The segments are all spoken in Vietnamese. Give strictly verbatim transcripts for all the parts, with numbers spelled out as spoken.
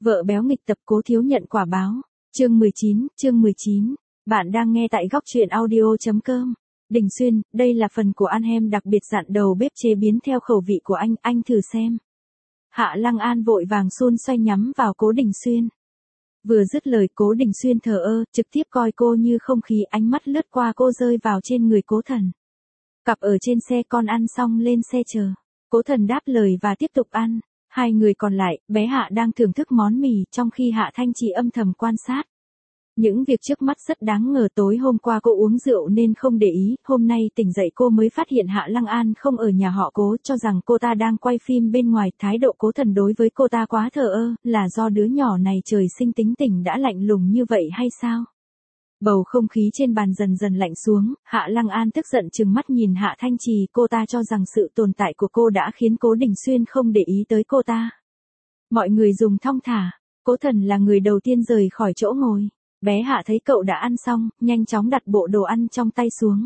Vợ béo nghịch tập cố thiếu nhận quả báo. Chương mười chín, chương mười chín. Bạn đang nghe tại góc truyện audio.com. Đình Xuyên, đây là phần của ăn hem đặc biệt dặn đầu bếp chế biến theo khẩu vị của anh, anh thử xem. Hạ Lăng An vội vàng xôn xoay nhắm vào Cố Đình Xuyên. Vừa dứt lời Cố Đình Xuyên thờ ơ, trực tiếp coi cô như không khí, ánh mắt lướt qua cô rơi vào trên người Cố Thần. Cặp ở trên xe, con ăn xong lên xe chờ. Cố Thần đáp lời và tiếp tục ăn. Hai người còn lại, bé Hạ đang thưởng thức món mì, trong khi Hạ Thanh Trì âm thầm quan sát. Những việc trước mắt rất đáng ngờ, tối hôm qua cô uống rượu nên không để ý, hôm nay tỉnh dậy cô mới phát hiện Hạ Lăng An không ở nhà họ Cố, cho rằng cô ta đang quay phim bên ngoài. Thái độ Cố Thần đối với cô ta quá thờ ơ, là do đứa nhỏ này trời sinh tính tình đã lạnh lùng như vậy hay sao? Bầu không khí trên bàn dần dần lạnh xuống, Hạ Lăng An tức giận trừng mắt nhìn Hạ Thanh Trì, cô ta cho rằng sự tồn tại của cô đã khiến Cố Đình Xuyên không để ý tới cô ta. Mọi người dùng thong thả, Cố Thần là người đầu tiên rời khỏi chỗ ngồi. Bé Hạ thấy cậu đã ăn xong, nhanh chóng đặt bộ đồ ăn trong tay xuống.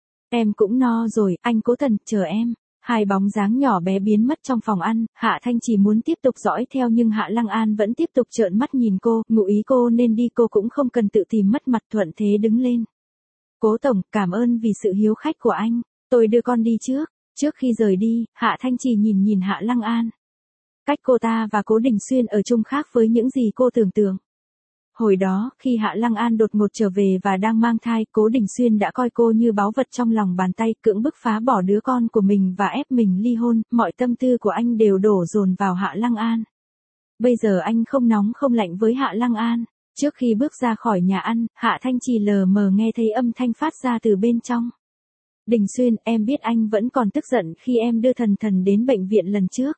Em cũng no rồi, anh Cố Thần, chờ em. Hai bóng dáng nhỏ bé biến mất trong phòng ăn, Hạ Thanh Trì muốn tiếp tục dõi theo nhưng Hạ Lăng An vẫn tiếp tục trợn mắt nhìn cô, ngụ ý cô nên đi, cô cũng không cần tự tìm mất mặt, thuận thế đứng lên. Cố tổng, cảm ơn vì sự hiếu khách của anh, tôi đưa con đi trước. Trước khi rời đi, Hạ Thanh Trì nhìn nhìn Hạ Lăng An. Cách cô ta và Cố Đình Xuyên ở chung khác với những gì cô tưởng tượng. Hồi đó, khi Hạ Lăng An đột ngột trở về và đang mang thai, Cố Đình Xuyên đã coi cô như báu vật trong lòng bàn tay, cưỡng bức phá bỏ đứa con của mình và ép mình ly hôn, mọi tâm tư của anh đều đổ dồn vào Hạ Lăng An. Bây giờ anh không nóng không lạnh với Hạ Lăng An. Trước khi bước ra khỏi nhà ăn, Hạ Thanh Trì lờ mờ nghe thấy âm thanh phát ra từ bên trong. Đình Xuyên, em biết anh vẫn còn tức giận khi em đưa Thần Thần đến bệnh viện lần trước.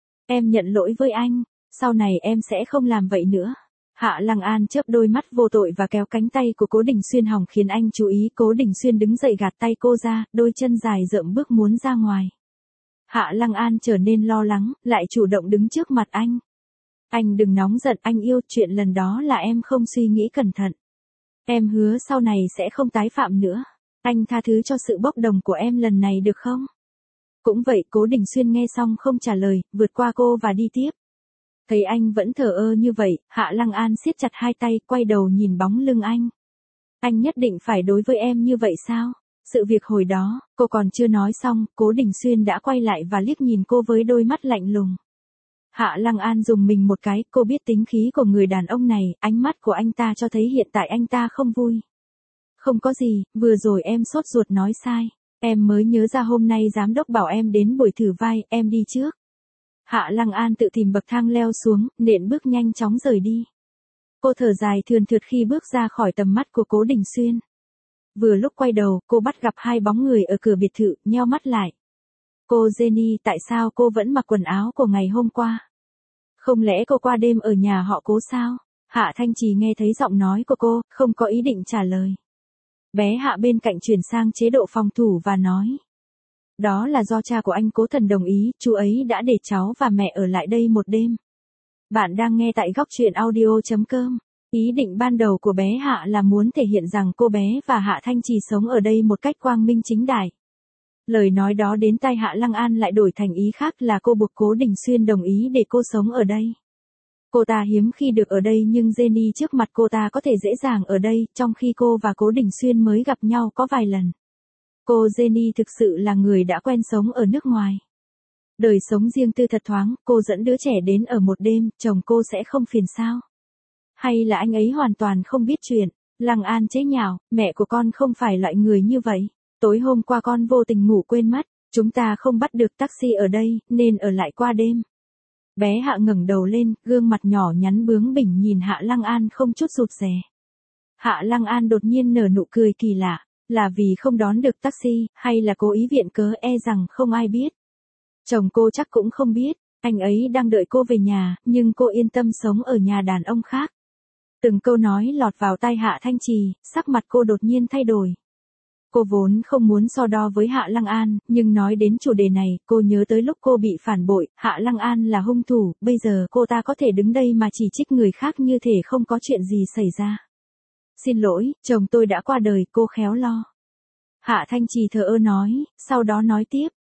Em nhận lỗi với anh, sau này em sẽ không làm vậy nữa. Hạ Lăng An chớp đôi mắt vô tội và kéo cánh tay của Cố Đình Xuyên hòng khiến anh chú ý. Cố Đình Xuyên đứng dậy gạt tay cô ra, đôi chân dài rậm bước muốn ra ngoài. Hạ Lăng An trở nên lo lắng, lại chủ động đứng trước mặt anh. Anh đừng nóng giận, anh yêu, chuyện lần đó là em không suy nghĩ cẩn thận. Em hứa sau này sẽ không tái phạm nữa. Anh tha thứ cho sự bốc đồng của em lần này được không? Cũng vậy, Cố Đình Xuyên nghe xong không trả lời, vượt qua cô và đi tiếp. Thấy anh vẫn thờ ơ như vậy, Hạ Lăng An siết chặt hai tay, quay đầu nhìn bóng lưng anh. Anh nhất định phải đối với em như vậy sao? Sự việc hồi đó, cô còn chưa nói xong, Cố Đình Xuyên đã quay lại và liếc nhìn cô với đôi mắt lạnh lùng. Hạ Lăng An dùng mình một cái, cô biết tính khí của người đàn ông này, ánh mắt của anh ta cho thấy hiện tại anh ta không vui. Không có gì, vừa rồi em sốt ruột nói sai. Em mới nhớ ra hôm nay giám đốc bảo em đến buổi thử vai, em đi trước. Hạ Lăng An tự tìm bậc thang leo xuống, nện bước nhanh chóng rời đi. Cô thở dài thườn thượt khi bước ra khỏi tầm mắt của Cố Đình Xuyên. Vừa lúc quay đầu, cô bắt gặp hai bóng người ở cửa biệt thự, nheo mắt lại. Cô Jenny, tại sao cô vẫn mặc quần áo của ngày hôm qua? Không lẽ cô qua đêm ở nhà họ Cố sao? Hạ Thanh Trì nghe thấy giọng nói của cô, không có ý định trả lời. Bé Hạ bên cạnh chuyển sang chế độ phòng thủ và nói. Đó là do cha của anh Cố Thần đồng ý, chú ấy đã để cháu và mẹ ở lại đây một đêm. Bạn đang nghe tại góc truyện audio.com. Ý định ban đầu của bé Hạ là muốn thể hiện rằng cô bé và Hạ Thanh Trì sống ở đây một cách quang minh chính đại. Lời nói đó đến tai Hạ Lăng An lại đổi thành ý khác, là cô buộc Cố Đình Xuyên đồng ý để cô sống ở đây. Cô ta hiếm khi được ở đây nhưng Jenny trước mặt cô ta có thể dễ dàng ở đây, trong khi cô và Cố Đình Xuyên mới gặp nhau có vài lần. Cô Jenny thực sự là người đã quen sống ở nước ngoài. Đời sống riêng tư thật thoáng, cô dẫn đứa trẻ đến ở một đêm, chồng cô sẽ không phiền sao? Hay là anh ấy hoàn toàn không biết chuyện? Lăng An chế nhạo, mẹ của con không phải loại người như vậy. Tối hôm qua con vô tình ngủ quên mất, chúng ta không bắt được taxi ở đây, nên ở lại qua đêm. Bé Hạ ngẩng đầu lên, gương mặt nhỏ nhắn bướng bỉnh nhìn Hạ Lăng An không chút rụt rè. Hạ Lăng An đột nhiên nở nụ cười kỳ lạ. Là vì không đón được taxi, hay là cố ý viện cớ, e rằng không ai biết. Chồng cô chắc cũng không biết, anh ấy đang đợi cô về nhà, nhưng cô yên tâm sống ở nhà đàn ông khác. Từng câu nói lọt vào tai Hạ Thanh Trì, sắc mặt cô đột nhiên thay đổi. Cô vốn không muốn so đo với Hạ Lăng An, nhưng nói đến chủ đề này, cô nhớ tới lúc cô bị phản bội, Hạ Lăng An là hung thủ, bây giờ cô ta có thể đứng đây mà chỉ trích người khác như thể không có chuyện gì xảy ra. Xin lỗi, chồng tôi đã qua đời, cô khéo lo. Hạ Thanh Trì thờ ơ nói, sau đó nói tiếp,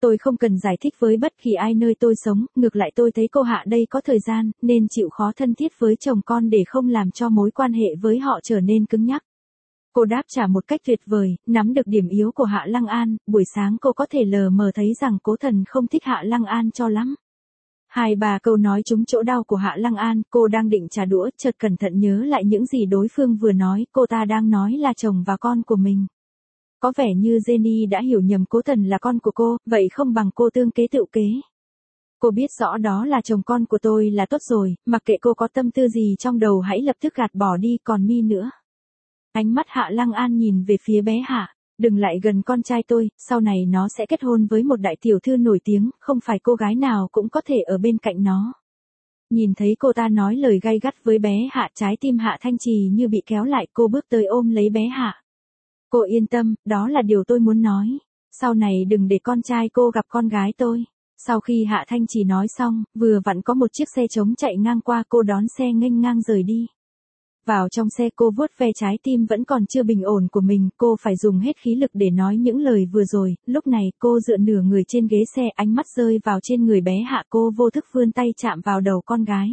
Tôi không cần giải thích với bất kỳ ai nơi tôi sống, ngược lại tôi thấy cô Hạ đây có thời gian, nên chịu khó thân thiết với chồng con để không làm cho mối quan hệ với họ trở nên cứng nhắc. Cô đáp trả một cách tuyệt vời, nắm được điểm yếu của Hạ Lăng An, buổi sáng cô có thể lờ mờ thấy rằng Cố Thần không thích Hạ Lăng An cho lắm. Hai bà câu nói trúng chỗ đau của Hạ Lăng An, cô đang định trả đũa, chợt cẩn thận nhớ lại những gì đối phương vừa nói, cô ta đang nói là chồng và con của mình. Có vẻ như Jenny đã hiểu nhầm Cố Thần là con của cô, vậy không bằng cô tương kế tự kế. Cô biết rõ đó là chồng con của tôi là tốt rồi, mặc kệ cô có tâm tư gì trong đầu hãy lập tức gạt bỏ đi, còn mi nữa. Ánh mắt Hạ Lăng An nhìn về phía bé Hạ, đừng lại gần con trai tôi, sau này nó sẽ kết hôn với một đại tiểu thư nổi tiếng, không phải cô gái nào cũng có thể ở bên cạnh nó. Nhìn thấy cô ta nói lời gay gắt với bé Hạ, trái tim Hạ Thanh Trì như bị kéo lại, cô bước tới ôm lấy bé Hạ. Cô yên tâm, đó là điều tôi muốn nói. Sau này đừng để con trai cô gặp con gái tôi. Sau khi Hạ Thanh Trì nói xong, vừa vặn có một chiếc xe trống chạy ngang qua, cô đón xe nghênh ngang rời đi. Vào trong xe cô vuốt ve trái tim vẫn còn chưa bình ổn của mình, cô phải dùng hết khí lực để nói những lời vừa rồi. Lúc này cô dựa nửa người trên ghế xe, ánh mắt rơi vào trên người bé Hạ, cô vô thức vươn tay chạm vào đầu con gái.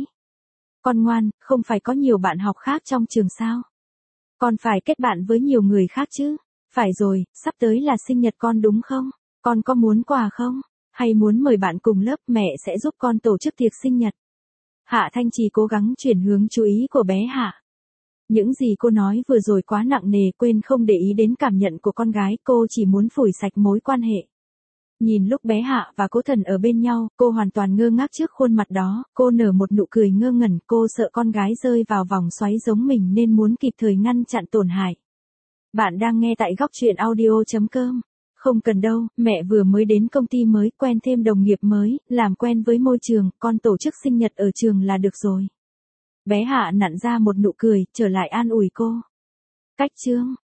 Con ngoan, không phải có nhiều bạn học khác trong trường sao? Con phải kết bạn với nhiều người khác chứ. Phải rồi, sắp tới là sinh nhật con đúng không? Con có muốn quà không? Hay muốn mời bạn cùng lớp, mẹ sẽ giúp con tổ chức tiệc sinh nhật. Hạ Thanh Trì cố gắng chuyển hướng chú ý của bé Hạ. Những gì cô nói vừa rồi quá nặng nề, quên không để ý đến cảm nhận của con gái, cô chỉ muốn phủi sạch mối quan hệ. Nhìn lúc bé Hạ và Cố Thần ở bên nhau, cô hoàn toàn ngơ ngác trước khuôn mặt đó, cô nở một nụ cười ngơ ngẩn, cô sợ con gái rơi vào vòng xoáy giống mình nên muốn kịp thời ngăn chặn tổn hại. Bạn đang nghe tại góc truyện audio chấm com. Không cần đâu, mẹ vừa mới đến công ty mới, quen thêm đồng nghiệp mới, làm quen với môi trường, con tổ chức sinh nhật ở trường là được rồi. Bé Hạ nặn ra một nụ cười, trở lại an ủi cô. Cách chương